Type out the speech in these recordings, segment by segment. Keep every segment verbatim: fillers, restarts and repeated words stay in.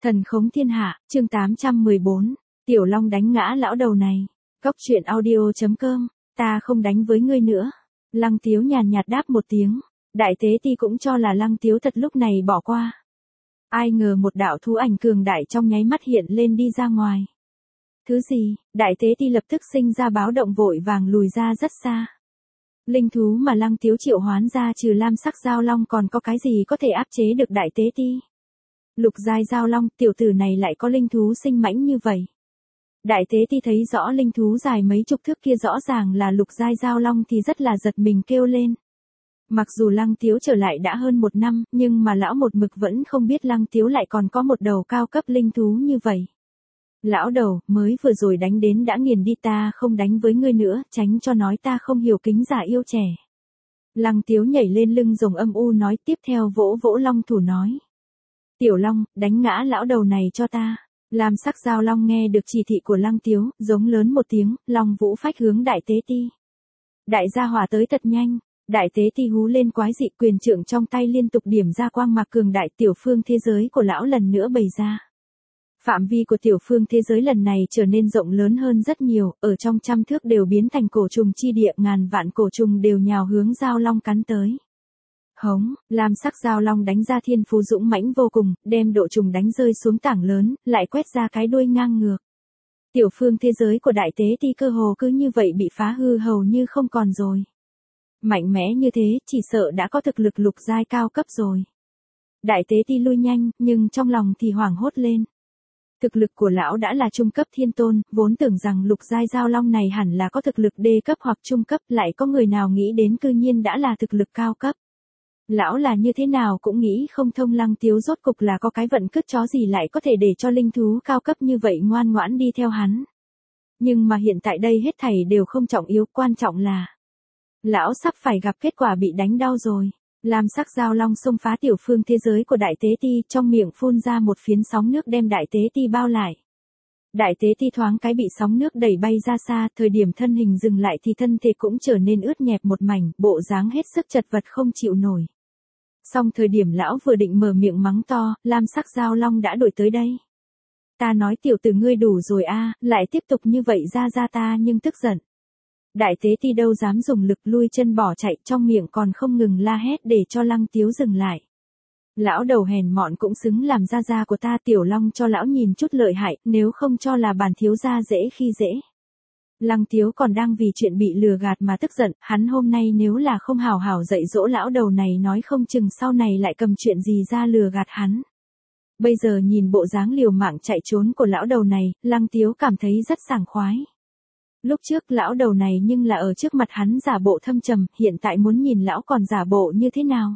Thần khống thiên hạ, chương tám trăm mười bốn, Tiểu Long đánh ngã lão đầu này. Góc truyện audio.com, ta không đánh với ngươi nữa. Lăng Tiếu nhàn nhạt đáp một tiếng, đại tế ti cũng cho là Lăng Tiếu thật lúc này bỏ qua. Ai ngờ một đạo thú ảnh cường đại trong nháy mắt hiện lên đi ra ngoài. Thứ gì, đại tế ti lập tức sinh ra báo động vội vàng lùi ra rất xa. Linh thú mà Lăng Tiếu triệu hoán ra trừ lam sắc giao long còn có cái gì có thể áp chế được đại tế ti. Lục giai giao long, tiểu tử này lại có linh thú sinh mãnh như vậy. Đại tế ti thấy rõ linh thú dài mấy chục thước kia rõ ràng là lục giai giao long thì rất là giật mình kêu lên. Mặc dù Lăng Tiếu trở lại đã hơn một năm, nhưng mà lão một mực vẫn không biết Lăng Tiếu lại còn có một đầu cao cấp linh thú như vậy. Lão đầu, mới vừa rồi đánh đến đã nghiền đi, ta không đánh với ngươi nữa, tránh cho nói ta không hiểu kính giả yêu trẻ. Lăng Tiếu nhảy lên lưng rồng âm u nói, tiếp theo vỗ vỗ long thủ nói. Tiểu Long, đánh ngã lão đầu này cho ta. Lam sắc giao long nghe được chỉ thị của Lăng Tiếu, giống lớn một tiếng, long vũ phách hướng đại tế ti. Đại gia hỏa tới thật nhanh, đại tế ti hú lên quái dị, quyền trượng trong tay liên tục điểm ra quang mạc cường đại, tiểu phương thế giới của lão lần nữa bày ra. Phạm vi của tiểu phương thế giới lần này trở nên rộng lớn hơn rất nhiều, ở trong trăm thước đều biến thành cổ trùng chi địa, ngàn vạn cổ trùng đều nhào hướng giao long cắn tới. Hống, lam sắc giao long đánh ra thiên phú dũng mãnh vô cùng, đem độ trùng đánh rơi xuống tảng lớn, lại quét ra cái đuôi ngang ngược. Tiểu phương thế giới của đại tế ti cơ hồ cứ như vậy bị phá hư hầu như không còn rồi. Mạnh mẽ như thế, chỉ sợ đã có thực lực lục giai cao cấp rồi. Đại tế ti lui nhanh, nhưng trong lòng thì hoảng hốt lên. Thực lực của lão đã là trung cấp thiên tôn, vốn tưởng rằng lục giai giao long này hẳn là có thực lực đê cấp hoặc trung cấp, lại có người nào nghĩ đến cư nhiên đã là thực lực cao cấp. Lão là như thế nào cũng nghĩ không thông, Lăng Tiếu rốt cục là có cái vận cứt chó gì lại có thể để cho linh thú cao cấp như vậy ngoan ngoãn đi theo hắn. Nhưng mà hiện tại đây hết thảy đều không trọng yếu, quan trọng là lão sắp phải gặp kết quả bị đánh đau rồi. Lam sắc giao long xông phá tiểu phương thế giới của đại tế ti, trong miệng phun ra một phiến sóng nước đem đại tế ti bao lại. Đại tế ti thoáng cái bị sóng nước đẩy bay ra xa, thời điểm thân hình dừng lại thì thân thể cũng trở nên ướt nhẹp một mảnh, bộ dáng hết sức chật vật không chịu nổi. Song thời điểm lão vừa định mở miệng mắng to, lam sắc giao long đã đuổi tới đây. Ta nói tiểu tử ngươi đủ rồi a, lại tiếp tục như vậy ra ra ta nhưng tức giận. Đại tế ti đâu dám dùng lực, lui chân bỏ chạy, trong miệng còn không ngừng la hét để cho Lăng Tiếu dừng lại. Lão đầu hèn mọn cũng xứng làm gia gia của ta, Tiểu Long cho lão nhìn chút lợi hại, nếu không cho là bản thiếu gia dễ khi dễ. Lăng Tiếu còn đang vì chuyện bị lừa gạt mà tức giận, hắn hôm nay nếu là không hào hào dạy dỗ lão đầu này nói không chừng sau này lại cầm chuyện gì ra lừa gạt hắn. Bây giờ nhìn bộ dáng liều mạng chạy trốn của lão đầu này, Lăng Tiếu cảm thấy rất sảng khoái. Lúc trước lão đầu này nhưng là ở trước mặt hắn giả bộ thâm trầm, hiện tại muốn nhìn lão còn giả bộ như thế nào.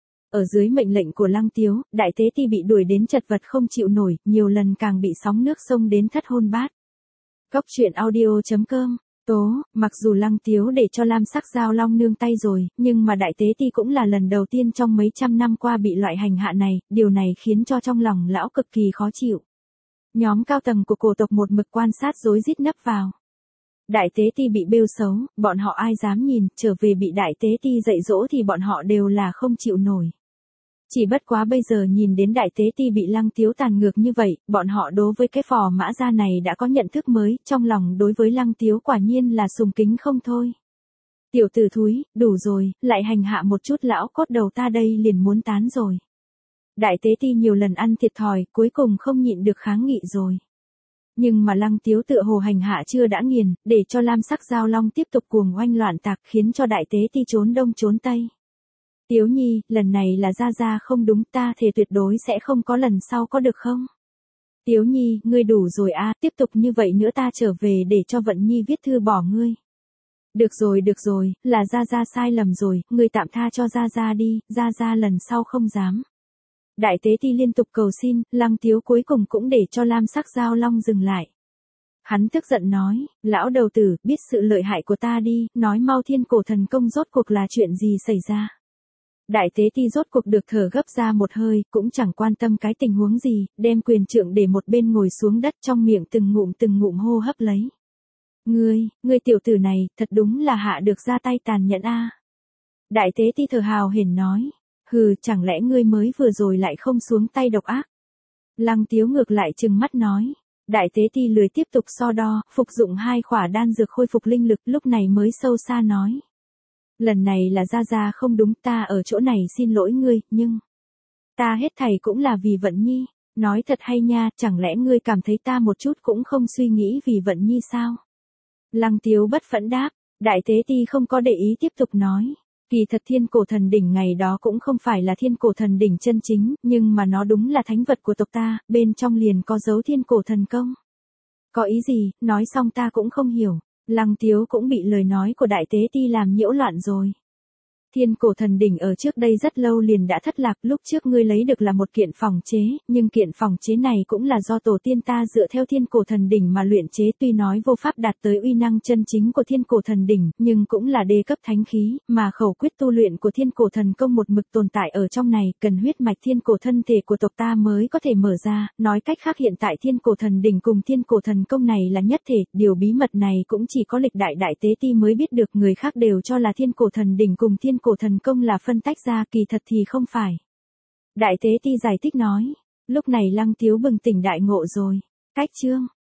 Ở dưới mệnh lệnh của Lăng Tiếu, đại tế ti bị đuổi đến chật vật không chịu nổi, nhiều lần càng bị sóng nước xông đến thất hôn bát. Góc truyện audio.com, tố, mặc dù Lăng Tiếu để cho lam sắc giao long nương tay rồi, nhưng mà đại tế ti cũng là lần đầu tiên trong mấy trăm năm qua bị loại hành hạ này, điều này khiến cho trong lòng lão cực kỳ khó chịu. Nhóm cao tầng của cổ tộc một mực quan sát rối rít nấp vào. Đại tế ti bị bêu xấu, bọn họ ai dám nhìn, trở về bị đại tế ti dạy dỗ thì bọn họ đều là không chịu nổi. Chỉ bất quá bây giờ nhìn đến đại tế ti bị Lăng Tiếu tàn ngược như vậy, bọn họ đối với cái phò mã gia này đã có nhận thức mới, trong lòng đối với Lăng Tiếu quả nhiên là sùng kính không thôi. Tiểu tử thúi, đủ rồi, lại hành hạ một chút lão cốt đầu ta đây liền muốn tán rồi. Đại tế ti nhiều lần ăn thiệt thòi, cuối cùng không nhịn được kháng nghị rồi. Nhưng mà Lăng Tiếu tựa hồ hành hạ chưa đã nghiền, để cho lam sắc giao long tiếp tục cuồng oanh loạn tạc khiến cho đại tế ti trốn đông trốn tây. Tiếu nhi, lần này là gia gia không đúng, ta thề tuyệt đối sẽ không có lần sau, có được không? Tiếu nhi, ngươi đủ rồi a, tiếp tục như vậy nữa ta trở về để cho Vận Nhi viết thư bỏ ngươi. Được rồi được rồi, là gia gia sai lầm rồi, ngươi tạm tha cho gia gia đi, gia gia lần sau không dám. Đại tế ti liên tục cầu xin, Lăng Tiếu cuối cùng cũng để cho lam sắc giao long dừng lại. Hắn tức giận nói, lão đầu tử, biết sự lợi hại của ta đi, nói mau thiên cổ thần công rốt cuộc là chuyện gì xảy ra. Đại tế ti rốt cuộc được thở gấp ra một hơi, cũng chẳng quan tâm cái tình huống gì, đem quyền trượng để một bên ngồi xuống đất, trong miệng từng ngụm từng ngụm hô hấp lấy. Ngươi, ngươi tiểu tử này, thật đúng là hạ được ra tay tàn nhẫn a. Đại tế ti thở hào hển nói. Hừ, chẳng lẽ ngươi mới vừa rồi lại không xuống tay độc ác? Lăng Tiếu ngược lại trừng mắt nói. Đại tế ti lười tiếp tục so đo, phục dụng hai khỏa đan dược khôi phục linh lực, lúc này mới sâu xa nói. Lần này là Gia Gia không đúng, ta ở chỗ này xin lỗi ngươi, nhưng... ta hết thảy cũng là vì Vận Nhi. Nói thật hay nha, chẳng lẽ ngươi cảm thấy ta một chút cũng không suy nghĩ vì Vận Nhi sao? Lăng Tiếu bất phẫn đáp. Đại tế ti không có để ý tiếp tục nói. Kỳ thật thiên cổ thần đỉnh ngày đó cũng không phải là thiên cổ thần đỉnh chân chính, nhưng mà nó đúng là thánh vật của tộc ta, bên trong liền có dấu thiên cổ thần công. Có ý gì, nói xong ta cũng không hiểu. Lăng Tiếu cũng bị lời nói của đại tế ti làm nhiễu loạn rồi. Thiên cổ thần đỉnh ở trước đây rất lâu liền đã thất lạc, lúc trước ngươi lấy được là một kiện phòng chế, nhưng kiện phòng chế này cũng là do tổ tiên ta dựa theo thiên cổ thần đỉnh mà luyện chế, tuy nói vô pháp đạt tới uy năng chân chính của thiên cổ thần đỉnh, nhưng cũng là đê cấp thánh khí, mà khẩu quyết tu luyện của thiên cổ thần công một mực tồn tại ở trong này, cần huyết mạch thiên cổ thân thể của tộc ta mới có thể mở ra, nói cách khác hiện tại thiên cổ thần đỉnh cùng thiên cổ thần công này là nhất thể, điều bí mật này cũng chỉ có lịch đại đại tế ti mới biết được, người khác đều cho là thiên cổ thần đỉnh cùng thiên cổ thần công là phân tách ra, kỳ thật thì không phải. Đại tế ti giải thích nói. Lúc này Lăng Tiếu bừng tỉnh đại ngộ rồi. Cách chương